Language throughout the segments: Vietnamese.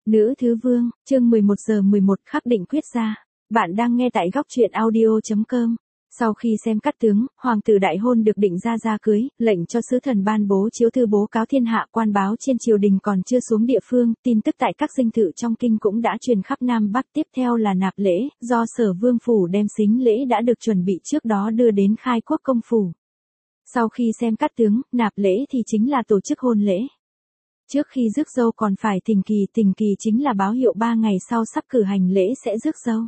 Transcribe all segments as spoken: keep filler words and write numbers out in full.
Nữ Thứ Vương, chương mười một giờ mười một khắc định quyết ra. Bạn đang nghe tại góc truyện audio chấm com. Sau khi xem cát tướng, hoàng tử đại hôn được định ra ra cưới, lệnh cho sứ thần ban bố chiếu thư bố cáo thiên hạ, quan báo trên triều đình còn chưa xuống địa phương, tin tức tại các dinh thự trong kinh cũng đã truyền khắp Nam Bắc. Tiếp theo là nạp lễ, do Sở Vương phủ đem sính lễ đã được chuẩn bị trước đó đưa đến Khai Quốc công phủ. Sau khi xem cát tướng, nạp lễ thì chính là tổ chức hôn lễ. Trước khi rước dâu còn phải thỉnh kỳ, thỉnh kỳ chính là báo hiệu ba ngày sau sắp cử hành lễ sẽ rước dâu.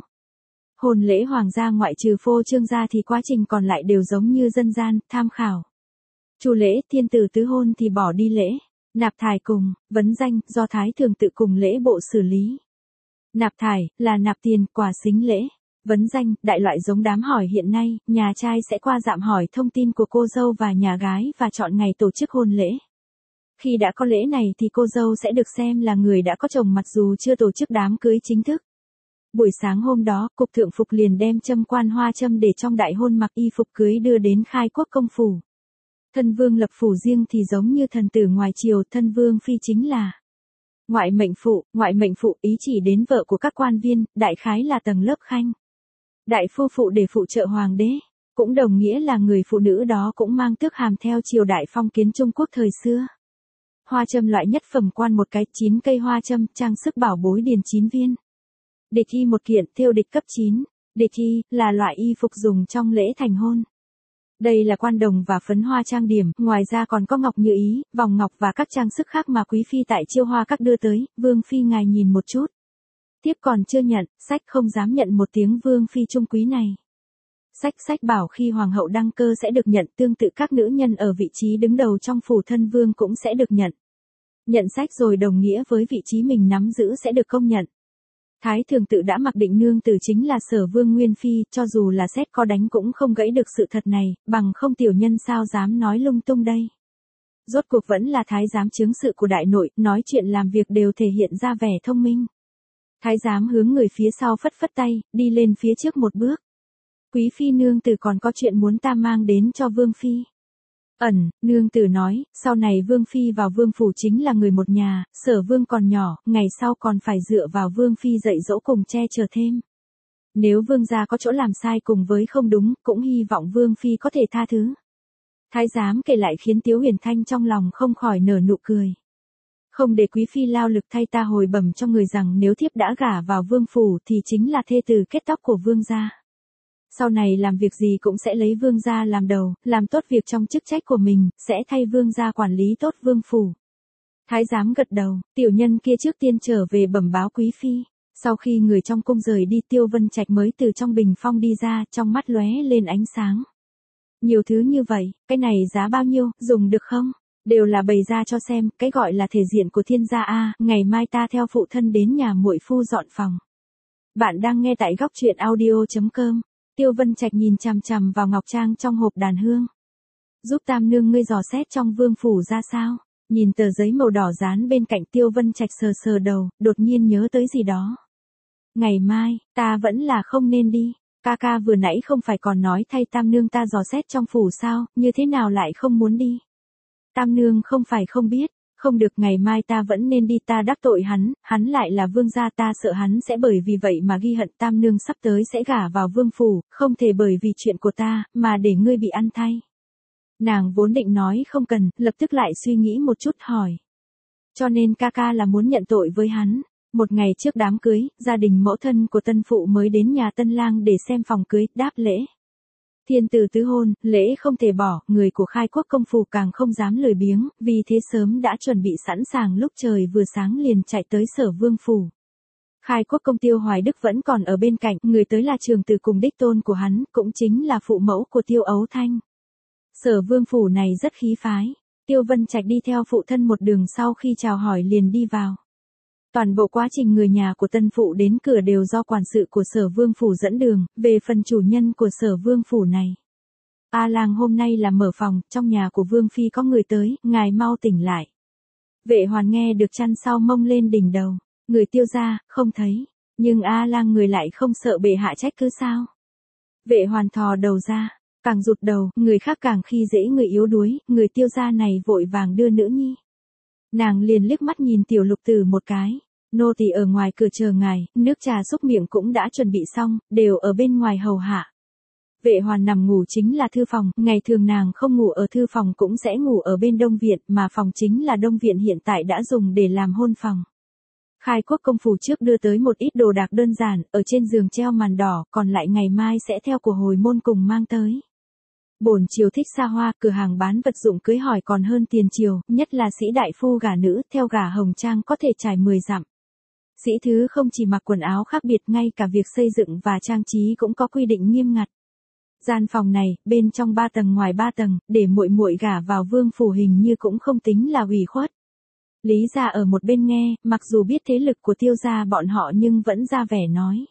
Hôn lễ hoàng gia ngoại trừ phô trương gia thì quá trình còn lại đều giống như dân gian, tham khảo. Chu lễ, thiên tử tứ hôn thì bỏ đi lễ. Nạp thải cùng, vấn danh, do thái thường tự cùng lễ bộ xử lý. Nạp thải, là nạp tiền, quà sính lễ. Vấn danh, đại loại giống đám hỏi hiện nay, nhà trai sẽ qua dạm hỏi thông tin của cô dâu và nhà gái và chọn ngày tổ chức hôn lễ. Khi đã có lễ này thì cô dâu sẽ được xem là người đã có chồng mặc dù chưa tổ chức đám cưới chính thức. Buổi sáng hôm đó, cục thượng phục liền đem châm quan hoa châm để trong đại hôn mặc y phục cưới đưa đến Khai Quốc công phủ. Thân vương lập phủ riêng thì giống như thần tử ngoài triều, thân vương phi chính là ngoại mệnh phụ. Ngoại mệnh phụ ý chỉ đến vợ của các quan viên, đại khái là tầng lớp khanh. Đại phu phụ để phụ trợ hoàng đế, cũng đồng nghĩa là người phụ nữ đó cũng mang tước hàm theo triều đại phong kiến Trung Quốc thời xưa. Hoa châm loại nhất phẩm quan một cái, chín cây hoa châm, trang sức bảo bối điền chín viên. Địch y một kiện, thêu địch cấp chín. Địch y, là loại y phục dùng trong lễ thành hôn. Đây là quan đồng và phấn hoa trang điểm, ngoài ra còn có ngọc như ý, vòng ngọc và các trang sức khác mà quý phi tại chiêu hoa các đưa tới, vương phi ngài nhìn một chút. Tiếp còn chưa nhận, sách không dám nhận một tiếng vương phi trung quý này. Sách sách bảo khi hoàng hậu đăng cơ sẽ được nhận, tương tự các nữ nhân ở vị trí đứng đầu trong phủ thân vương cũng sẽ được nhận. Nhận sách rồi đồng nghĩa với vị trí mình nắm giữ sẽ được công nhận. Thái thường tự đã mặc định nương tử chính là Sở Vương Nguyên Phi, cho dù là xét có đánh cũng không gãy được sự thật này, bằng không tiểu nhân sao dám nói lung tung đây. Rốt cuộc vẫn là thái giám chướng sự của đại nội, nói chuyện làm việc đều thể hiện ra vẻ thông minh. Thái giám hướng người phía sau phất phất tay, đi lên phía trước một bước. Quý phi nương tử còn có chuyện muốn ta mang đến cho vương phi. Ẩn, nương tử nói, sau này vương phi vào vương phủ chính là người một nhà, Sở Vương còn nhỏ, ngày sau còn phải dựa vào vương phi dạy dỗ cùng che chở thêm. Nếu vương gia có chỗ làm sai cùng với không đúng, cũng hy vọng vương phi có thể tha thứ. Thái giám kể lại khiến Tiếu Huyền Thanh trong lòng không khỏi nở nụ cười. Không để quý phi lao lực thay ta hồi bẩm cho người rằng nếu thiếp đã gả vào vương phủ thì chính là thê tử kết tóc của vương gia. Sau này làm việc gì cũng sẽ lấy vương gia làm đầu, làm tốt việc trong chức trách của mình, sẽ thay vương gia quản lý tốt vương phủ. Thái giám gật đầu, tiểu nhân kia trước tiên trở về bẩm báo quý phi. Sau khi người trong cung rời đi, Tiêu Vân Trạch mới từ trong bình phong đi ra, trong mắt lóe lên ánh sáng. Nhiều thứ như vậy, cái này giá bao nhiêu, dùng được không? Đều là bày ra cho xem, cái gọi là thể diện của thiên gia a, ngày mai ta theo phụ thân đến nhà muội phu dọn phòng. Bạn đang nghe tại góc truyện audio chấm com. Tiêu Vân Trạch nhìn chằm chằm vào ngọc trang trong hộp đàn hương. Giúp tam nương ngươi dò xét trong vương phủ ra sao? Nhìn tờ giấy màu đỏ dán bên cạnh, Tiêu Vân Trạch sờ sờ đầu, đột nhiên nhớ tới gì đó. Ngày mai, ta vẫn là không nên đi. Ca ca vừa nãy không phải còn nói thay tam nương ta dò xét trong phủ sao, như thế nào lại không muốn đi? Tam nương không phải không biết. Không được, ngày mai ta vẫn nên đi, ta đắc tội hắn, hắn lại là vương gia, ta sợ hắn sẽ bởi vì vậy mà ghi hận. Tam nương sắp tới sẽ gả vào vương phủ, không thể bởi vì chuyện của ta, mà để ngươi bị ăn thay. Nàng vốn định nói không cần, lập tức lại suy nghĩ một chút hỏi. Cho nên ca ca là muốn nhận tội với hắn. Một ngày trước đám cưới, gia đình mẫu thân của tân phụ mới đến nhà tân lang để xem phòng cưới, đáp lễ. Thiên tử tứ hôn, lễ không thể bỏ, người của Khai Quốc công phủ càng không dám lười biếng, vì thế sớm đã chuẩn bị sẵn sàng, lúc trời vừa sáng liền chạy tới Sở Vương phủ. Khai Quốc công Tiêu Hoài Đức vẫn còn ở bên cạnh, người tới là trường tử cùng đích tôn của hắn, cũng chính là phụ mẫu của Tiêu Ấu Thanh. Sở Vương phủ này rất khí phái. Tiêu Vân Trạch đi theo phụ thân một đường, sau khi chào hỏi liền đi vào. Toàn bộ quá trình người nhà của tân phụ đến cửa đều do quản sự của Sở Vương phủ dẫn đường, về phần chủ nhân của Sở Vương phủ này. A lang hôm nay là mở phòng, trong nhà của Vương phi có người tới, ngài mau tỉnh lại. Vệ Hoàn nghe được chăn sau mông lên đỉnh đầu, người Tiêu gia, không thấy, nhưng A lang người lại không sợ bệ hạ trách cứ sao? Vệ Hoàn thò đầu ra, càng rụt đầu, người khác càng khi dễ người yếu đuối, người Tiêu gia này vội vàng đưa nữ nhi. Nàng liền liếc mắt nhìn tiểu lục tử một cái. Nô tỳ ở ngoài cửa chờ ngài, nước trà xúc miệng cũng đã chuẩn bị xong, đều ở bên ngoài hầu hạ. Vệ Hoàn nằm ngủ chính là thư phòng, ngày thường nàng không ngủ ở thư phòng cũng sẽ ngủ ở bên đông viện, mà phòng chính là đông viện hiện tại đã dùng để làm hôn phòng. Khai Quốc công phủ trước đưa tới một ít đồ đạc đơn giản, ở trên giường treo màn đỏ, còn lại ngày mai sẽ theo của hồi môn cùng mang tới. Bổn triều thích xa hoa, cửa hàng bán vật dụng cưới hỏi còn hơn tiền triều, nhất là sĩ đại phu gả nữ, theo gả hồng trang có thể trải mười dặm. Sĩ thứ không chỉ mặc quần áo khác biệt, ngay cả việc xây dựng và trang trí cũng có quy định nghiêm ngặt. Gian phòng này, bên trong ba tầng ngoài ba tầng, để muội muội gả vào vương phủ hình như cũng không tính là ủy khuất. Lý gia ở một bên nghe, mặc dù biết thế lực của Tiêu gia bọn họ nhưng vẫn ra vẻ nói.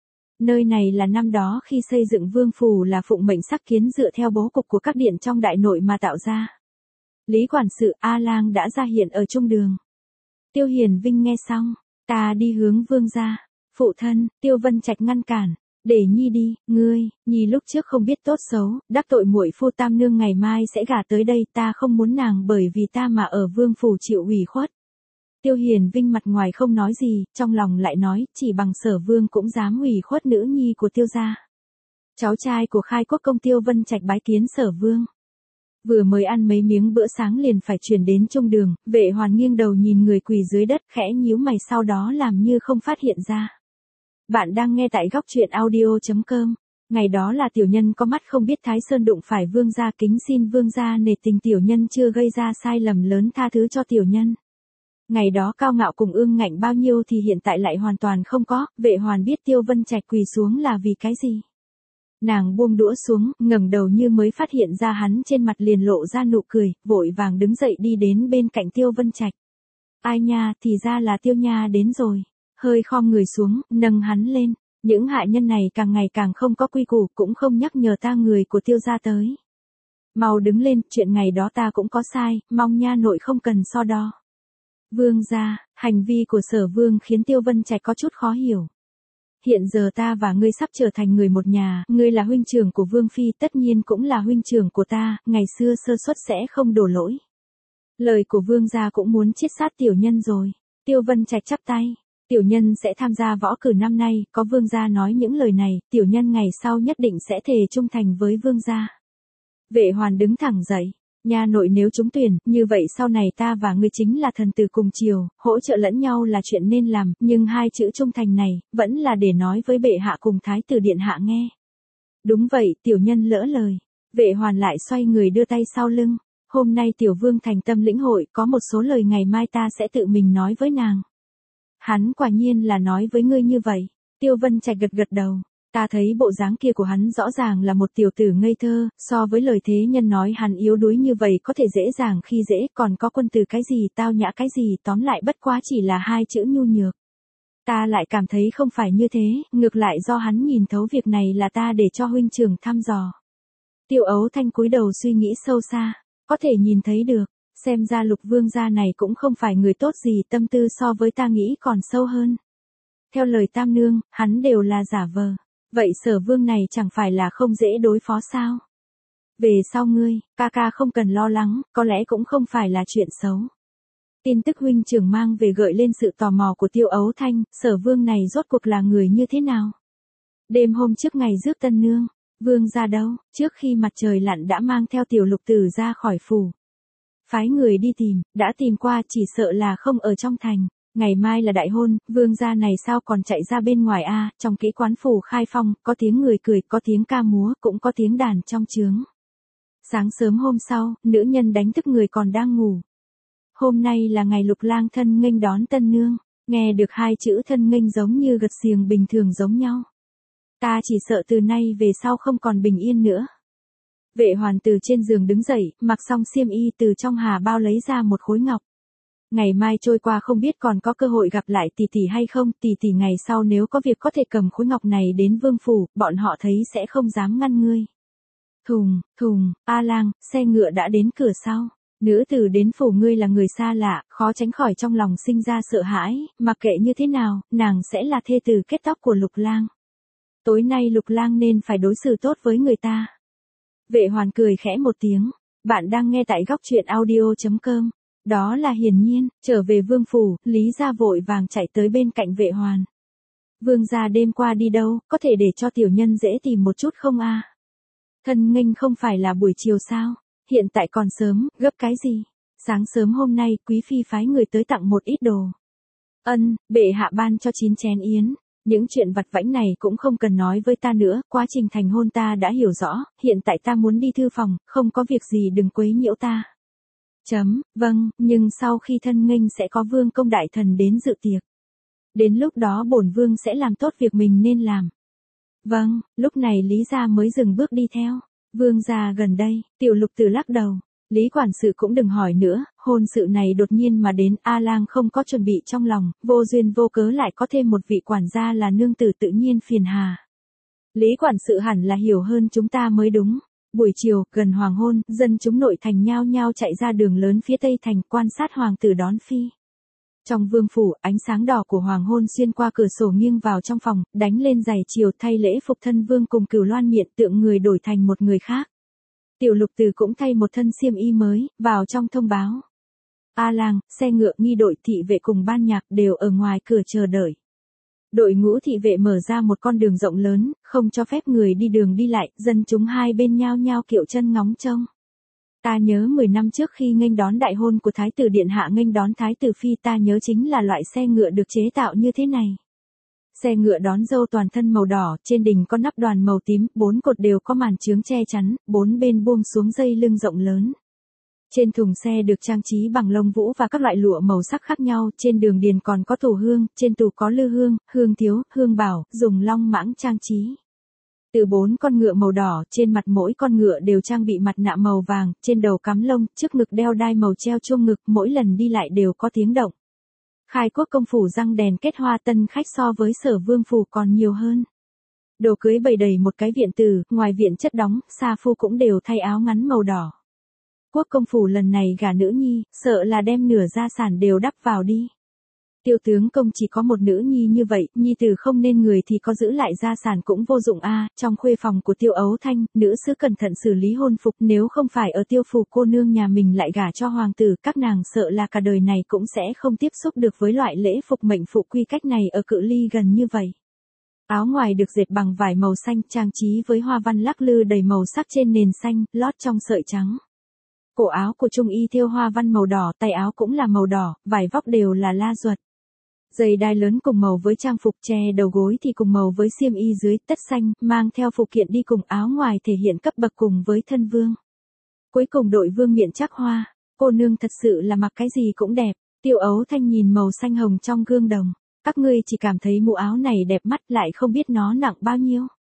Nơi này là năm đó khi xây dựng vương phủ là phụng mệnh sắc kiến dựa theo bố cục của các điện trong đại nội mà tạo ra. Lý quản sự A Lang đã ra hiện ở trung đường. Tiêu Hiền Vinh nghe xong, ta đi hướng vương gia. Phụ thân, Tiêu Vân Trạch ngăn cản. Để Nhi đi, ngươi, Nhi lúc trước không biết tốt xấu, đắc tội muội phu tam nương ngày mai sẽ gả tới đây, ta không muốn nàng bởi vì ta mà ở vương phủ chịu ủy khuất. Tiêu Hiền Vinh mặt ngoài không nói gì, trong lòng lại nói, chỉ bằng Sở vương cũng dám ủy khuất nữ nhi của Tiêu gia. Cháu trai của Khai Quốc công Tiêu Vân Trạch bái kiến Sở vương. Vừa mới ăn mấy miếng bữa sáng liền phải chuyển đến trung đường, Vệ Hoàn nghiêng đầu nhìn người quỳ dưới đất khẽ nhíu mày sau đó làm như không phát hiện ra. Bạn đang nghe tại góc truyện audio chấm com. Ngày đó là tiểu nhân có mắt không biết Thái Sơn đụng phải vương gia, kính xin vương gia nể tình tiểu nhân chưa gây ra sai lầm lớn tha thứ cho tiểu nhân. Ngày đó cao ngạo cùng ương ngạnh bao nhiêu thì hiện tại lại hoàn toàn không có, Vệ Hoàn biết Tiêu Vân Trạch quỳ xuống là vì cái gì. Nàng buông đũa xuống, ngẩng đầu như mới phát hiện ra hắn trên mặt liền lộ ra nụ cười, vội vàng đứng dậy đi đến bên cạnh Tiêu Vân Trạch. Ai nha, thì ra là Tiêu nha đến rồi. Hơi khom người xuống, nâng hắn lên. Những hạ nhân này càng ngày càng không có quy củ, cũng không nhắc nhở ta người của Tiêu gia tới. Mau đứng lên, chuyện ngày đó ta cũng có sai, mong nha nội không cần so đo. Vương gia, hành vi của Sở vương khiến Tiêu Vân Trạch có chút khó hiểu. Hiện giờ ta và ngươi sắp trở thành người một nhà, ngươi là huynh trưởng của Vương phi, tất nhiên cũng là huynh trưởng của ta, ngày xưa sơ suất sẽ không đổ lỗi. Lời của vương gia cũng muốn chiết sát tiểu nhân rồi. Tiêu Vân Trạch chắp tay. Tiểu nhân sẽ tham gia võ cử năm nay, có vương gia nói những lời này, tiểu nhân ngày sau nhất định sẽ thề trung thành với vương gia. Vệ Hoàn đứng thẳng dậy. Nha nội nếu trúng tuyển, như vậy sau này ta và ngươi chính là thần tử cùng triều, hỗ trợ lẫn nhau là chuyện nên làm, nhưng hai chữ trung thành này, vẫn là để nói với bệ hạ cùng thái tử điện hạ nghe. Đúng vậy, tiểu nhân lỡ lời. Vệ Hoàn lại xoay người đưa tay sau lưng. Hôm nay tiểu vương thành tâm lĩnh hội, có một số lời ngày mai ta sẽ tự mình nói với nàng. Hắn quả nhiên là nói với ngươi như vậy. Tiêu Vân Trạch gật gật đầu. Ta thấy bộ dáng kia của hắn rõ ràng là một tiểu tử ngây thơ, so với lời thế nhân nói hắn yếu đuối như vậy có thể dễ dàng khi dễ, còn có quân từ cái gì tao nhã cái gì, tóm lại bất quá chỉ là hai chữ nhu nhược. Ta lại cảm thấy không phải như thế, ngược lại do hắn nhìn thấu việc này là ta để cho huynh trưởng thăm dò. Tiêu Ấu Thanh cúi đầu suy nghĩ sâu xa, có thể nhìn thấy được, xem ra Lục vương gia này cũng không phải người tốt gì, tâm tư so với ta nghĩ còn sâu hơn. Theo lời tam nương, hắn đều là giả vờ. Vậy Sở vương này chẳng phải là không dễ đối phó sao? Về sau ngươi, ca ca không cần lo lắng, có lẽ cũng không phải là chuyện xấu. Tin tức huynh trưởng mang về gợi lên sự tò mò của Tiêu Ấu Thanh, Sở vương này rốt cuộc là người như thế nào? Đêm hôm trước ngày rước tân nương, vương ra đâu, trước khi mặt trời lặn đã mang theo tiểu lục tử ra khỏi phủ. Phái người đi tìm, đã tìm qua chỉ sợ là không ở trong thành. Ngày mai là đại hôn, vương gia này sao còn chạy ra bên ngoài a? Trong kỹ quán phủ Khai Phong, có tiếng người cười, có tiếng ca múa, cũng có tiếng đàn trong trướng. Sáng sớm hôm sau, nữ nhân đánh thức người còn đang ngủ. Hôm nay là ngày Lục lang thân nghênh đón tân nương, nghe được hai chữ thân nghênh giống như gật xiềng bình thường giống nhau. Ta chỉ sợ từ nay về sau không còn bình yên nữa. Vệ Hoàn từ trên giường đứng dậy, mặc xong xiêm y từ trong hà bao lấy ra một khối ngọc. Ngày mai trôi qua không biết còn có cơ hội gặp lại tỷ tỷ hay không, tỷ tỷ ngày sau nếu có việc có thể cầm khối ngọc này đến vương phủ, bọn họ thấy sẽ không dám ngăn ngươi. Thùng, thùng, A Lang, xe ngựa đã đến cửa sau. Nữ tử đến phủ ngươi là người xa lạ, khó tránh khỏi trong lòng sinh ra sợ hãi, mặc kệ như thế nào, nàng sẽ là thê tử kết tóc của Lục lang. Tối nay Lục lang nên phải đối xử tốt với người ta. Vệ Hoàn cười khẽ một tiếng, bạn đang nghe tại góc truyện audio chấm com. Đó là hiển nhiên, trở về vương phủ, Lý gia vội vàng chạy tới bên cạnh Vệ Hoàn. Vương gia đêm qua đi đâu, có thể để cho tiểu nhân dễ tìm một chút không a? Thân nghênh không phải là buổi chiều sao? Hiện tại còn sớm, gấp cái gì? Sáng sớm hôm nay, quý phi phái người tới tặng một ít đồ. Ân, bệ hạ ban cho chín chén yến. Những chuyện vặt vãnh này cũng không cần nói với ta nữa, quá trình thành hôn ta đã hiểu rõ, hiện tại ta muốn đi thư phòng, không có việc gì đừng quấy nhiễu ta. Chấm, vâng, nhưng sau khi thân nghênh sẽ có vương công đại thần đến dự tiệc. Đến lúc đó bổn vương sẽ làm tốt việc mình nên làm. Vâng, lúc này Lý gia mới dừng bước đi theo. Vương gia gần đây, Tiểu Lục Tử lắc đầu. Lý quản sự cũng đừng hỏi nữa, hôn sự này đột nhiên mà đến, A Lang không có chuẩn bị trong lòng, vô duyên vô cớ lại có thêm một vị quản gia là nương tử tự nhiên phiền hà. Lý quản sự hẳn là hiểu hơn chúng ta mới đúng. Buổi chiều, gần hoàng hôn, dân chúng nội thành nhao nhao chạy ra đường lớn phía tây thành quan sát hoàng tử đón phi. Trong vương phủ, ánh sáng đỏ của hoàng hôn xuyên qua cửa sổ nghiêng vào trong phòng, đánh lên giày chiều thay lễ phục thân vương cùng Cửu Loan miện tượng người đổi thành một người khác. Tiểu Lục Tử cũng thay một thân xiêm y mới, vào trong thông báo. A Lang, xe ngựa nghi đội thị vệ cùng ban nhạc đều ở ngoài cửa chờ đợi. Đội ngũ thị vệ mở ra một con đường rộng lớn, không cho phép người đi đường đi lại, dân chúng hai bên nhao nhao kiệu chân ngóng trông. Ta nhớ mười năm trước khi nghênh đón đại hôn của Thái tử Điện Hạ nghênh đón Thái tử Phi ta nhớ chính là loại xe ngựa được chế tạo như thế này. Xe ngựa đón dâu toàn thân màu đỏ, trên đỉnh có nắp đoàn màu tím, bốn cột đều có màn chướng che chắn, bốn bên buông xuống dây lưng rộng lớn. Trên thùng xe được trang trí bằng lông vũ và các loại lụa màu sắc khác nhau, trên đường điền còn có tủ hương, trên tủ có lư hương, hương thiếu, hương bảo, dùng long mãng trang trí. Từ bốn con ngựa màu đỏ, trên mặt mỗi con ngựa đều trang bị mặt nạ màu vàng, trên đầu cắm lông, trước ngực đeo đai màu treo chuông ngực, mỗi lần đi lại đều có tiếng động. Khai Quốc công phủ răng đèn kết hoa, tân khách so với Sở Vương phủ còn nhiều hơn. Đồ cưới bày đầy một cái viện tử, ngoài viện chất đóng, sa phu cũng đều thay áo ngắn màu đỏ. Quốc công phủ lần này gả nữ nhi, sợ là đem nửa gia sản đều đắp vào đi. Tiêu tướng công chỉ có một nữ nhi như vậy, nhi tử không nên người thì có giữ lại gia sản cũng vô dụng a. Trong khuê phòng của Tiêu Ấu Thanh, nữ sứ cẩn thận xử lý hôn phục, nếu không phải ở Tiêu phủ cô nương nhà mình lại gả cho hoàng tử, các nàng sợ là cả đời này cũng sẽ không tiếp xúc được với loại lễ phục mệnh phụ quy cách này ở cự ly gần như vậy. Áo ngoài được dệt bằng vải màu xanh, trang trí với hoa văn lắc lư đầy màu sắc trên nền xanh, lót trong sợi trắng. Cổ áo của trung y thêu hoa văn màu đỏ, tay áo cũng là màu đỏ, vải vóc đều là la duật. Giày đai lớn cùng màu với trang phục, che đầu gối thì cùng màu với xiêm y dưới, tất xanh, mang theo phụ kiện đi cùng áo ngoài thể hiện cấp bậc cùng với thân vương. Cuối cùng đội vương miện chắc hoa, cô nương thật sự là mặc cái gì cũng đẹp. Tiêu Ấu Thanh nhìn màu xanh hồng trong gương đồng, các ngươi chỉ cảm thấy mũ áo này đẹp mắt lại không biết nó nặng bao nhiêu.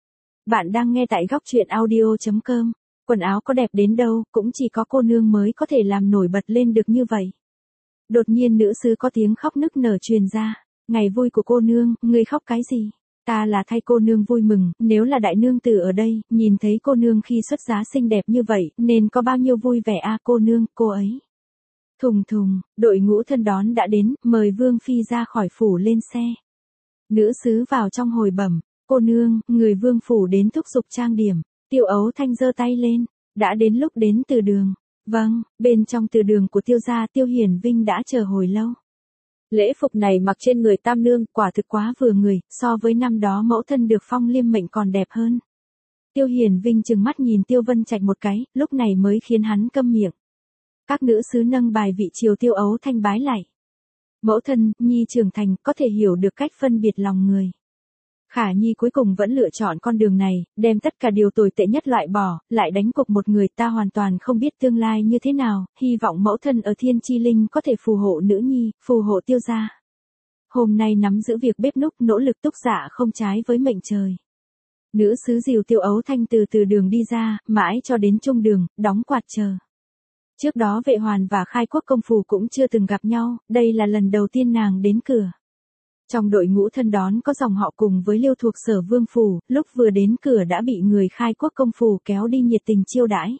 Bạn đang nghe tại góc truyện audio chấm com. Quần áo có đẹp đến đâu, cũng chỉ có cô nương mới có thể làm nổi bật lên được như vậy. Đột nhiên nữ sứ có tiếng khóc nức nở truyền ra. Ngày vui của cô nương, ngươi khóc cái gì? Ta là thay cô nương vui mừng, nếu là đại nương tử ở đây, nhìn thấy cô nương khi xuất giá xinh đẹp như vậy, nên có bao nhiêu vui vẻ a cô nương, cô ấy. Thùng thùng, đội ngũ thân đón đã đến, mời Vương Phi ra khỏi phủ lên xe. Nữ sứ vào trong hồi bẩm, cô nương, người Vương phủ đến thúc giục trang điểm. Tiêu Ấu Thanh giơ tay lên, đã đến lúc đến từ đường. Vâng, bên trong từ đường của Tiêu gia Tiêu Hiển Vinh đã chờ hồi lâu. Lễ phục này mặc trên người tam nương, quả thực quá vừa người, so với năm đó mẫu thân được phong liêm mệnh còn đẹp hơn. Tiêu Hiển Vinh trừng mắt nhìn Tiêu Vân Trạch một cái, lúc này mới khiến hắn câm miệng. Các nữ sứ nâng bài vị triều Tiêu Ấu Thanh bái lại. Mẫu thân, nhi trưởng thành, có thể hiểu được cách phân biệt lòng người. Khả Nhi cuối cùng vẫn lựa chọn con đường này, đem tất cả điều tồi tệ nhất loại bỏ, lại đánh cục một người ta hoàn toàn không biết tương lai như thế nào, hy vọng mẫu thân ở Thiên Chi Linh có thể phù hộ nữ nhi, phù hộ Tiêu gia. Hôm nay nắm giữ việc bếp núc, nỗ lực túc dạ không trái với mệnh trời. Nữ sứ dìu Tiêu Ấu Thanh từ từ đường đi ra, mãi cho đến trung đường, đóng quạt chờ. Trước đó Vệ Hoàn và Khai Quốc công phủ cũng chưa từng gặp nhau, đây là lần đầu tiên nàng đến cửa. Trong đội ngũ thân đón có dòng họ cùng với Liêu thuộc Sở Vương phủ, lúc vừa đến cửa đã bị người Khai Quốc công phủ kéo đi nhiệt tình chiêu đãi.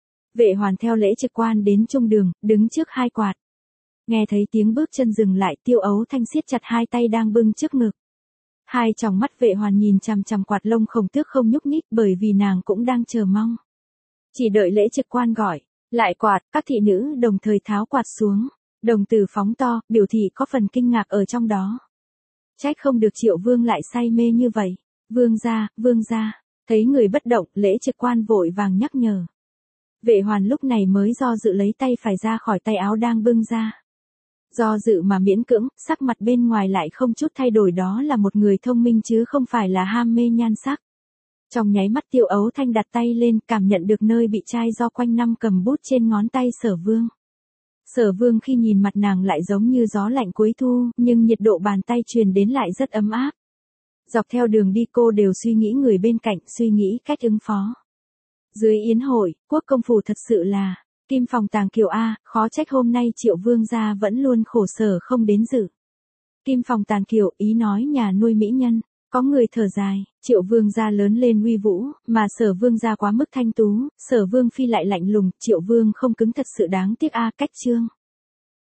Vệ Hoàn theo lễ trực quan đến trung đường, đứng trước hai quạt. Nghe thấy tiếng bước chân dừng lại, Tiêu Ấu Thanh siết chặt hai tay đang bưng trước ngực. Hai tròng mắt Vệ Hoàn nhìn chằm chằm quạt lông khổng tước không nhúc nhích, bởi vì nàng cũng đang chờ mong. Chỉ đợi lễ trực quan gọi, Lại quạt, các thị nữ đồng thời tháo quạt xuống. Đồng tử phóng to, biểu thị có phần kinh ngạc ở trong đó. Trách không được Triệu Vương lại say mê như vậy. Vương gia, vương gia. Thấy người bất động, Lễ Trực Quan vội vàng nhắc nhở. Vệ Hoàn lúc này mới do dự lấy tay phải ra khỏi tay áo đang bưng ra. Do dự mà miễn cưỡng, sắc mặt bên ngoài lại không chút thay đổi, đó là một người thông minh chứ không phải là ham mê nhan sắc. Trong nháy mắt Tiêu Ấu Thanh đặt tay lên, cảm nhận được nơi bị chai do quanh năm cầm bút trên ngón tay Sở Vương. Sở Vương khi nhìn mặt nàng lại giống như gió lạnh cuối thu, nhưng nhiệt độ bàn tay truyền đến lại rất ấm áp. Dọc theo đường đi cô đều suy nghĩ người bên cạnh, suy nghĩ cách ứng phó. Dưới yến hội, Quốc công phủ thật sự là Kim Phòng Tàng Kiều a, khó trách hôm nay Triệu Vương gia vẫn luôn khổ sở không đến dự. Kim Phòng Tàng Kiều, ý nói nhà nuôi mỹ nhân. Có người thở dài, Triệu Vương gia lớn lên uy vũ, mà Sở Vương gia quá mức thanh tú, Sở Vương phi lại lạnh lùng, Triệu Vương không cứng thật sự đáng tiếc a. Cách chương.